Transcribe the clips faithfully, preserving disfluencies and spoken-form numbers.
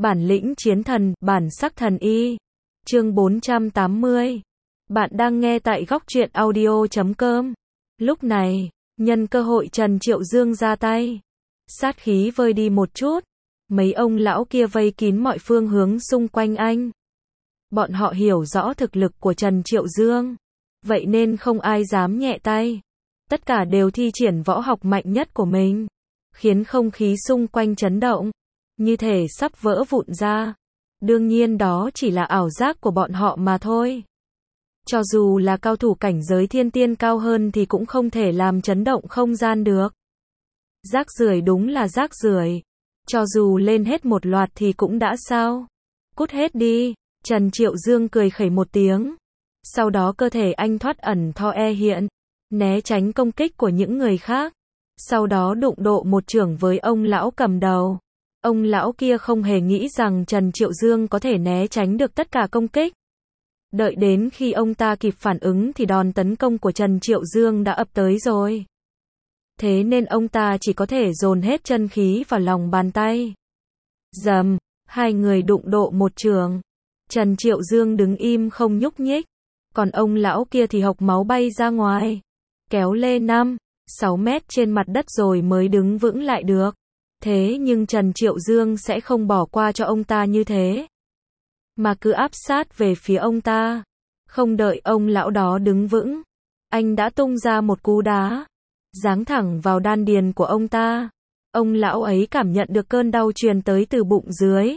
Bản lĩnh chiến thần, bản sắc thần y. Chương bốn trăm tám mươi. Bạn đang nghe tại góc truyện audio chấm com. Lúc này, nhân cơ hội Trần Triệu Dương ra tay. Sát khí vơi đi một chút. Mấy ông lão kia vây kín mọi phương hướng xung quanh anh. Bọn họ hiểu rõ thực lực của Trần Triệu Dương. Vậy nên không ai dám nhẹ tay. Tất cả đều thi triển võ học mạnh nhất của mình. Khiến không khí xung quanh chấn động. Như thể sắp vỡ vụn ra. Đương nhiên đó chỉ là ảo giác của bọn họ mà thôi. Cho dù là cao thủ cảnh giới thiên tiên cao hơn thì cũng không thể làm chấn động không gian được. Rác rưởi đúng là rác rưởi. Cho dù lên hết một loạt thì cũng đã sao. Cút hết đi. Trần Triệu Dương cười khẩy một tiếng. Sau đó cơ thể anh thoát ẩn tho e hiện. Né tránh công kích của những người khác. Sau đó đụng độ một chưởng với ông lão cầm đầu. Ông lão kia không hề nghĩ rằng Trần Triệu Dương có thể né tránh được tất cả công kích. Đợi đến khi ông ta kịp phản ứng thì đòn tấn công của Trần Triệu Dương đã ập tới rồi. Thế nên ông ta chỉ có thể dồn hết chân khí vào lòng bàn tay. Rầm, hai người đụng độ một chưởng. Trần Triệu Dương đứng im không nhúc nhích. Còn ông lão kia thì hộc máu bay ra ngoài. Kéo lê năm, sáu mét trên mặt đất rồi mới đứng vững lại được. Thế nhưng Trần Triệu Dương sẽ không bỏ qua cho ông ta như thế. Mà cứ áp sát về phía ông ta. Không đợi ông lão đó đứng vững. Anh đã tung ra một cú đá. Giáng thẳng vào đan điền của ông ta. Ông lão ấy cảm nhận được cơn đau truyền tới từ bụng dưới.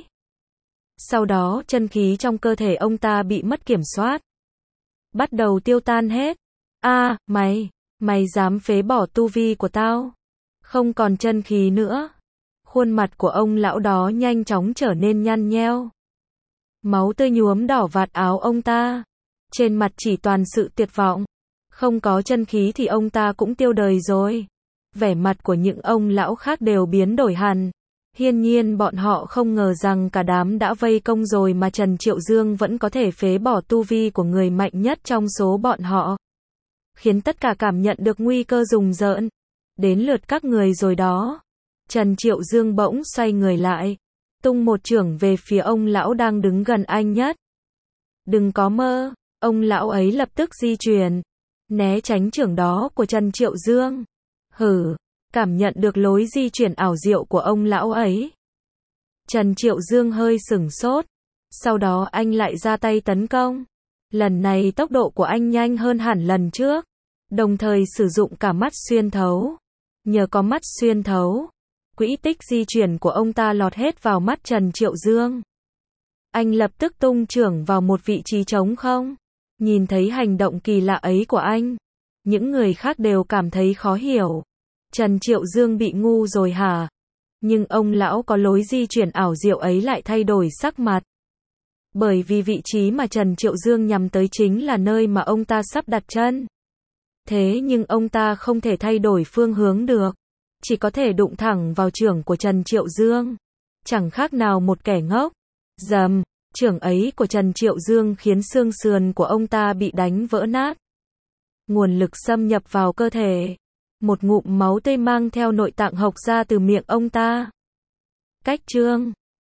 Sau đó chân khí trong cơ thể ông ta bị mất kiểm soát. Bắt đầu tiêu tan hết. A, mày, mày dám phế bỏ tu vi của tao. Không còn chân khí nữa. Khuôn mặt của ông lão đó nhanh chóng trở nên nhăn nheo. Máu tươi nhuốm đỏ vạt áo ông ta. Trên mặt chỉ toàn sự tuyệt vọng. Không có chân khí thì ông ta cũng tiêu đời rồi. Vẻ mặt của những ông lão khác đều biến đổi hẳn. Hiển nhiên bọn họ không ngờ rằng cả đám đã vây công rồi mà Trần Triệu Dương vẫn có thể phế bỏ tu vi của người mạnh nhất trong số bọn họ. Khiến tất cả cảm nhận được nguy cơ rùng rợn. Đến lượt các người rồi đó. Trần Triệu Dương bỗng xoay người lại. Tung một chưởng về phía ông lão đang đứng gần anh nhất. Đừng có mơ. Ông lão ấy lập tức di chuyển. Né tránh chưởng đó của Trần Triệu Dương. Hử. Cảm nhận được lối di chuyển ảo diệu của ông lão ấy. Trần Triệu Dương hơi sửng sốt. Sau đó anh lại ra tay tấn công. Lần này tốc độ của anh nhanh hơn hẳn lần trước. Đồng thời sử dụng cả mắt xuyên thấu. Nhờ có mắt xuyên thấu, quỹ tích di chuyển của ông ta lọt hết vào mắt Trần Triệu Dương. Anh lập tức tung chưởng vào một vị trí trống không. Nhìn thấy hành động kỳ lạ ấy của anh, những người khác đều cảm thấy khó hiểu. Trần Triệu Dương bị ngu rồi hả? Nhưng ông lão có lối di chuyển ảo diệu ấy lại thay đổi sắc mặt. Bởi vì vị trí mà Trần Triệu Dương nhắm tới chính là nơi mà ông ta sắp đặt chân. Thế nhưng ông ta không thể thay đổi phương hướng được. Chỉ có thể đụng thẳng vào chưởng của Trần Triệu Dương. Chẳng khác nào một kẻ ngốc. Rầm, chưởng ấy của Trần Triệu Dương khiến xương sườn của ông ta bị đánh vỡ nát. Nguồn lực xâm nhập vào cơ thể. Một ngụm máu tươi mang theo nội tạng hộc ra từ miệng ông ta. Cách chương